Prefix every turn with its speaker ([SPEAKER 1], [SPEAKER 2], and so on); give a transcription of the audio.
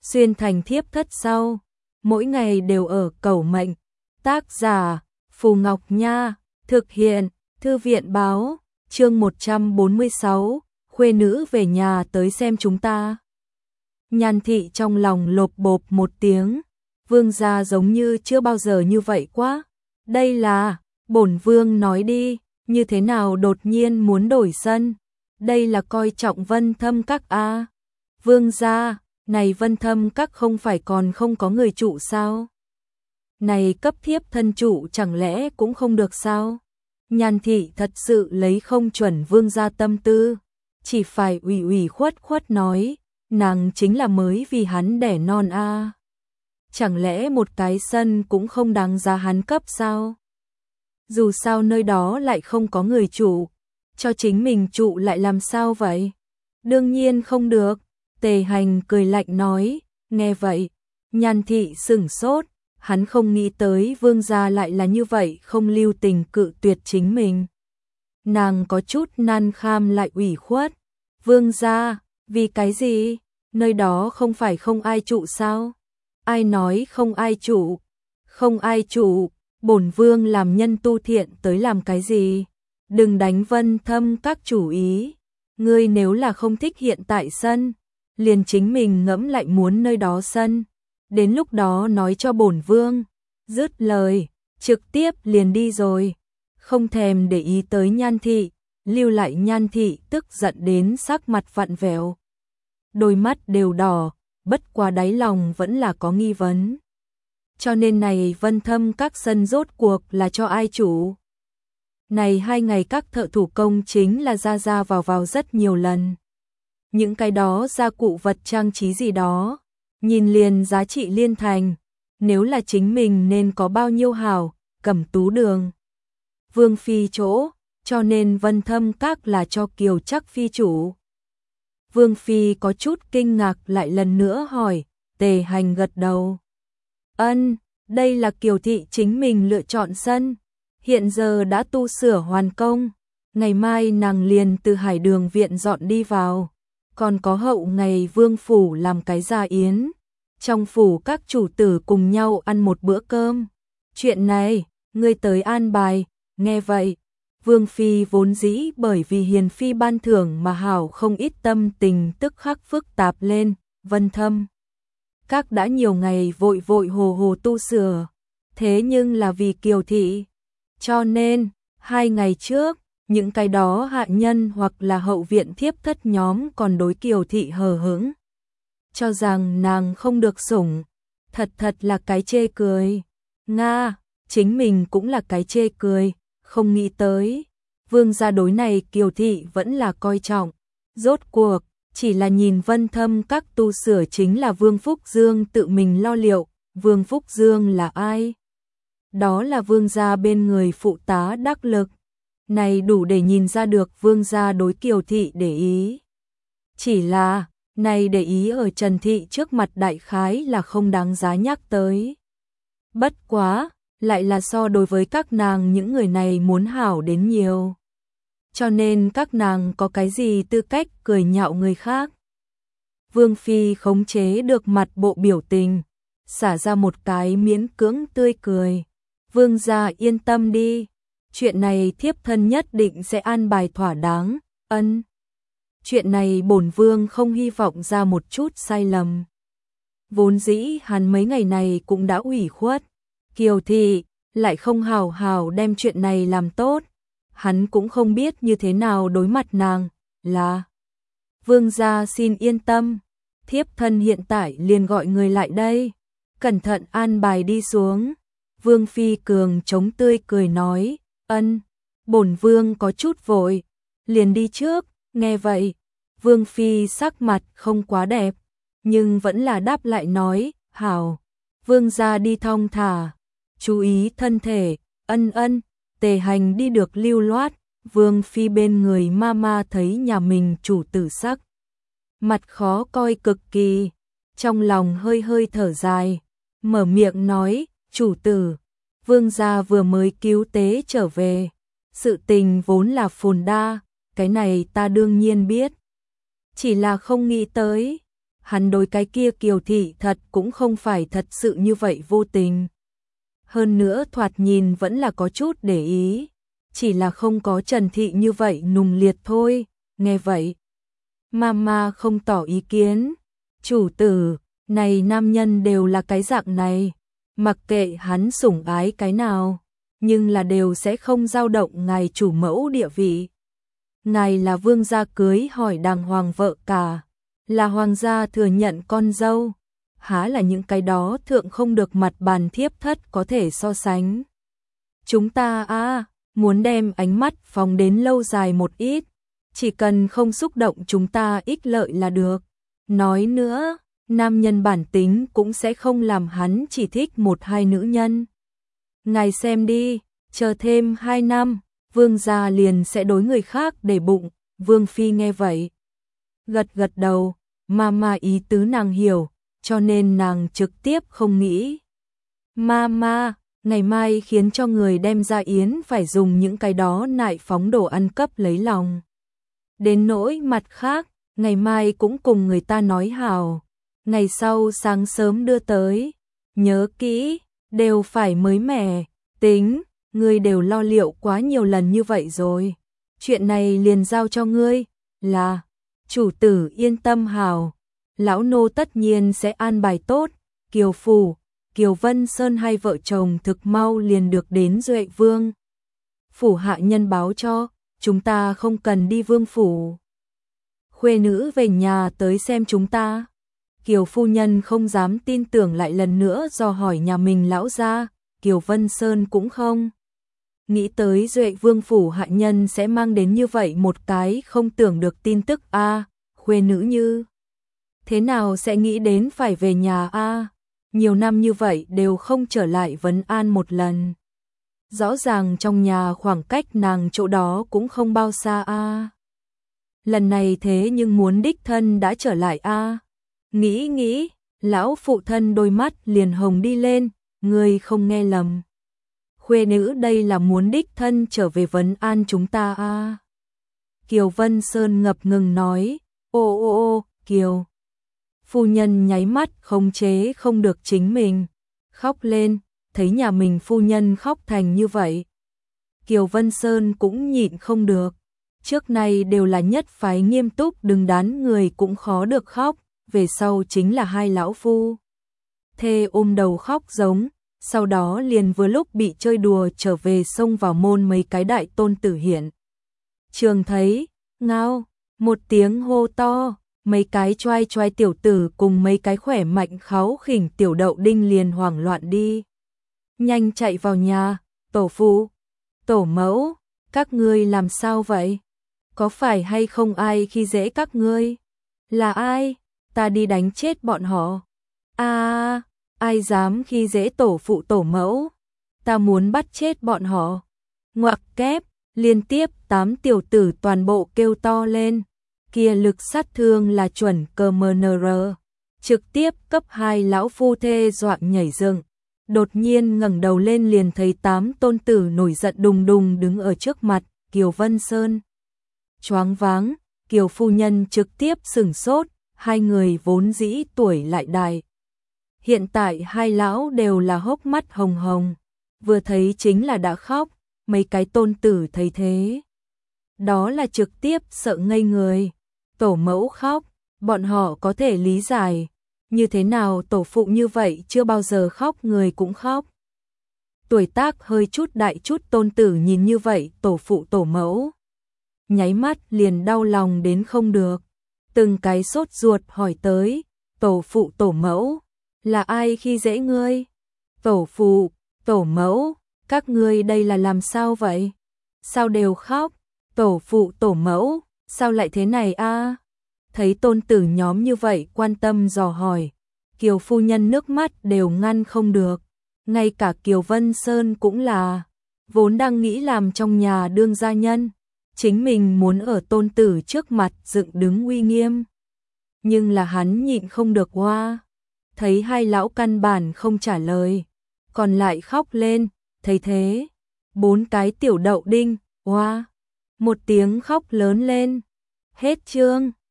[SPEAKER 1] xuyên thành thiếp thất sau, mỗi ngày đều ở cầu mệnh. Tác giả Phù Ngọc Nha, thực hiện Thư viện Báo, chương 146, khuê nữ về nhà tới xem chúng ta. Nhan thị trong lòng lộp bộp một tiếng, vương gia giống như chưa bao giờ như vậy quá. Đây là, bổn vương nói đi, như thế nào đột nhiên muốn đổi sân? Đây là coi trọng Vân Thâm Các a? Vương gia, này Vân Thâm Các không phải còn không có người trụ sao? Này cấp thiếp thân trụ chẳng lẽ cũng không được sao? Nhan thị thật sự lấy không chuẩn vương gia tâm tư, chỉ phải ủy ủy khuất khuất nói, nàng chính là mới vì hắn đẻ non a. Chẳng lẽ một cái sân cũng không đáng giá hắn cấp sao? Dù sao nơi đó lại không có người trụ, cho chính mình trụ lại làm sao vậy? Đương nhiên không được. Tề Hành cười lạnh nói, nghe vậy, Nhan thị sửng sốt, hắn không nghĩ tới vương gia lại là như vậy không lưu tình cự tuyệt chính mình. Nàng có chút nan kham lại ủy khuất, vương gia, vì cái gì? Nơi đó không phải không ai trụ sao? Ai nói không ai trụ? Không ai trụ, bổn vương làm nhân tu thiện tới làm cái gì? Đừng đánh Vân Thâm Các chủ ý, ngươi nếu là không thích hiện tại sân, liền chính mình ngẫm lại muốn nơi đó sân, đến lúc đó nói cho bổn vương. Dứt lời, trực tiếp liền đi rồi, không thèm để ý tới Nhan thị, lưu lại Nhan thị tức giận đến sắc mặt vặn vẹo. Đôi mắt đều đỏ, bất quá đáy lòng vẫn là có nghi vấn. Cho nên này Vân Thâm Các sân rốt cuộc là cho ai chủ? Này 2 ngày các thợ thủ công chính là ra ra vào rất nhiều lần. Những cái đó gia cụ vật trang trí gì đó, nhìn liền giá trị liên thành, nếu là chính mình nên có bao nhiêu hảo, Cẩm Tú Đường, Vương phi chỗ, cho nên Vân Thâm Các là cho Kiều Trắc phi chủ. Vương phi có chút kinh ngạc lại lần nữa hỏi, Tề Hành gật đầu. Ân, đây là Kiều thị chính mình lựa chọn sân, hiện giờ đã tu sửa hoàn công, ngày mai nàng liền từ Hải Đường viện dọn đi vào. Còn có hậu ngày vương phủ làm cái gia yến, trong phủ các chủ tử cùng nhau ăn một bữa cơm. Chuyện này, ngươi tới an bài. Nghe vậy, vương phi vốn dĩ bởi vì hiền phi ban thưởng mà hảo không ít tâm tình tức khắc phức tạp lên. Vân Thâm Các đã nhiều ngày vội vội hồ tu sửa, thế nhưng là vì Kiều thị, cho nên 2 ngày trước, những cái đó hạ nhân hoặc là hậu viện thiếp thất nhóm còn đối Kiều thị hờ hững, cho rằng nàng không được sủng, thật là cái chê cười. Nga, chính mình cũng là cái chê cười, không nghĩ tới vương gia đối này Kiều thị vẫn là coi trọng. Rốt cuộc chỉ là nhìn Vân Thâm Các tu sửa chính là Vương Phúc Dương tự mình lo liệu. Vương Phúc Dương là ai? Đó là vương gia bên người phụ tá đắc lực. Này đủ để nhìn ra được vương gia đối Kiều thị để ý. Chỉ là, này để ý ở Trần thị trước mặt đại khái là không đáng giá nhắc tới. Bất quá, lại là so đối với các nàng những người này muốn hảo đến nhiều. Cho nên các nàng có cái gì tư cách cười nhạo người khác. Vương phi khống chế được mặt bộ biểu tình, xả ra một cái miễn cưỡng tươi cười. Vương gia yên tâm đi, chuyện này thiếp thân nhất định sẽ an bài thỏa đáng. Ân, chuyện này bổn vương không hy vọng ra một chút sai lầm. Vốn dĩ hắn mấy ngày này cũng đã ủy khuất, Kiều thị lại không hào hào đem chuyện này làm tốt, hắn cũng không biết như thế nào đối mặt nàng. Là vương gia xin yên tâm, thiếp thân hiện tại liền gọi người lại đây, cẩn thận an bài đi xuống. Vương phi cường chống tươi cười nói, ân, bổn vương có chút vội, liền đi trước. Nghe vậy, vương phi sắc mặt không quá đẹp, nhưng vẫn là đáp lại nói, hảo, vương gia đi thong thả, chú ý thân thể. Ân. Tề Hành đi được lưu loát, vương phi bên người mama thấy nhà mình chủ tử sắc mặt khó coi cực kỳ, trong lòng hơi hơi thở dài, mở miệng nói, chủ tử, vương gia vừa mới cứu tế trở về, sự tình vốn là phồn đa, cái này ta đương nhiên biết, chỉ là không nghĩ tới, hắn đối cái kia Kiều thị thật cũng không phải thật sự như vậy vô tình. Hơn nữa thoạt nhìn vẫn là có chút để ý, chỉ là không có Trần thị như vậy nùng liệt thôi. Nghe vậy, Mama không tỏ ý kiến. Chủ tử, này nam nhân đều là cái dạng này, mặc kệ hắn sủng ái cái nào, nhưng là đều sẽ không dao động ngài chủ mẫu địa vị. Ngài là vương gia cưới hỏi đàng hoàng vợ cả, là hoàng gia thừa nhận con dâu, há là những cái đó thượng không được mặt bàn thiếp thất có thể so sánh. Chúng ta muốn đem ánh mắt phóng đến lâu dài một ít, chỉ cần không xúc động chúng ta ích lợi là được. Nói nữa, nam nhân bản tính cũng sẽ không làm hắn chỉ thích một hai nữ nhân. Ngài xem đi, chờ thêm 2 năm, vương gia liền sẽ đối người khác để bụng. Vương phi nghe vậy, gật gật đầu, Mama ý tứ nàng hiểu, cho nên nàng trực tiếp không nghĩ. Mama, ngày mai khiến cho người đem ra yến phải dùng những cái đó nại phóng đồ ăn cấp lấy lòng. Đến nỗi mặt khác, ngày mai cũng cùng người ta nói hào, ngày sau sáng sớm đưa tới. Nhớ kỹ, đều phải mới mẻ, tính, ngươi đều lo liệu quá nhiều lần như vậy rồi. Chuyện này liền giao cho ngươi, là, chủ tử yên tâm hào, lão nô tất nhiên sẽ an bài tốt. Kiều Phủ, Kiều Vân Sơn hai vợ chồng thực mau liền được đến Duệ Vương phủ hạ nhân báo cho, chúng ta không cần đi vương phủ. Khuê nữ về nhà tới xem chúng ta. Kiều phu nhân không dám tin tưởng lại lần nữa dò hỏi nhà mình lão gia, Kiều Vân Sơn cũng không nghĩ tới Duệ Vương phủ hạ nhân sẽ mang đến như vậy một cái không tưởng được tin tức khuê nữ như thế nào sẽ nghĩ đến phải về nhà nhiều năm như vậy đều không trở lại vấn an một lần. Rõ ràng trong nhà khoảng cách nàng chỗ đó cũng không bao xa lần này thế nhưng muốn đích thân đã trở lại Nghĩ, lão phụ thân đôi mắt liền hồng đi lên, ngươi không nghe lầm. Khuê nữ đây là muốn đích thân trở về vấn an chúng ta Kiều Vân Sơn ngập ngừng nói, ô, Kiều. Phu nhân nháy mắt khống chế không được chính mình, khóc lên, thấy nhà mình phu nhân khóc thành như vậy. Kiều Vân Sơn cũng nhịn không được, trước nay đều là nhất phái nghiêm túc đừng đán người cũng khó được khóc, về sau chính là hai lão phu thê ôm đầu khóc giống, sau đó liền vừa lúc bị chơi đùa trở về xông vào môn mấy cái đại tôn tử hiện. Trường thấy, ngao, một tiếng hô to, mấy cái choai choai tiểu tử cùng mấy cái khỏe mạnh kháu khỉnh tiểu đậu đinh liền hoảng loạn đi. Nhanh chạy vào nhà, tổ phụ, tổ mẫu, các ngươi làm sao vậy? Có phải hay không ai khi dễ các ngươi? Là ai? Ta đi đánh chết bọn họ. Ai dám khi dễ tổ phụ tổ mẫu? Ta muốn bắt chết bọn họ. Ngoặc kép, liên tiếp 8 tiểu tử toàn bộ kêu to lên. Kia lực sát thương là chuẩn CMNR, trực tiếp cấp 2 lão phu thê dọa nhảy dựng. Đột nhiên ngẩng đầu lên liền thấy 8 tôn tử nổi giận đùng đùng đứng ở trước mặt, Kiều Vân Sơn. Choáng váng, Kiều phu nhân trực tiếp sửng sốt, hai người vốn dĩ tuổi lại đại. Hiện tại hai lão đều là hốc mắt hồng hồng, vừa thấy chính là đã khóc, mấy cái tôn tử thấy thế. Đó là trực tiếp sợ ngây người. Tổ mẫu khóc, bọn họ có thể lý giải, như thế nào tổ phụ như vậy chưa bao giờ khóc người cũng khóc. Tuổi tác hơi chút đại chút tôn tử nhìn như vậy tổ phụ tổ mẫu, nháy mắt liền đau lòng đến không được, từng cái sốt ruột hỏi tới, tổ phụ tổ mẫu, là ai khi dễ ngươi? Tổ phụ, tổ mẫu, các ngươi đây là làm sao vậy? Sao đều khóc? Tổ phụ tổ mẫu, sao lại thế này Thấy tôn tử nhóm như vậy quan tâm dò hỏi, Kiều phu nhân nước mắt đều ngăn không được, ngay cả Kiều Vân Sơn cũng là, vốn đang nghĩ làm trong nhà đương gia nhân, chính mình muốn ở tôn tử trước mặt dựng đứng uy nghiêm. Nhưng là hắn nhịn không được thấy hai lão căn bản không trả lời, còn lại khóc lên, thấy thế, 4 cái tiểu đậu đinh, một tiếng khóc lớn lên. Hết chương.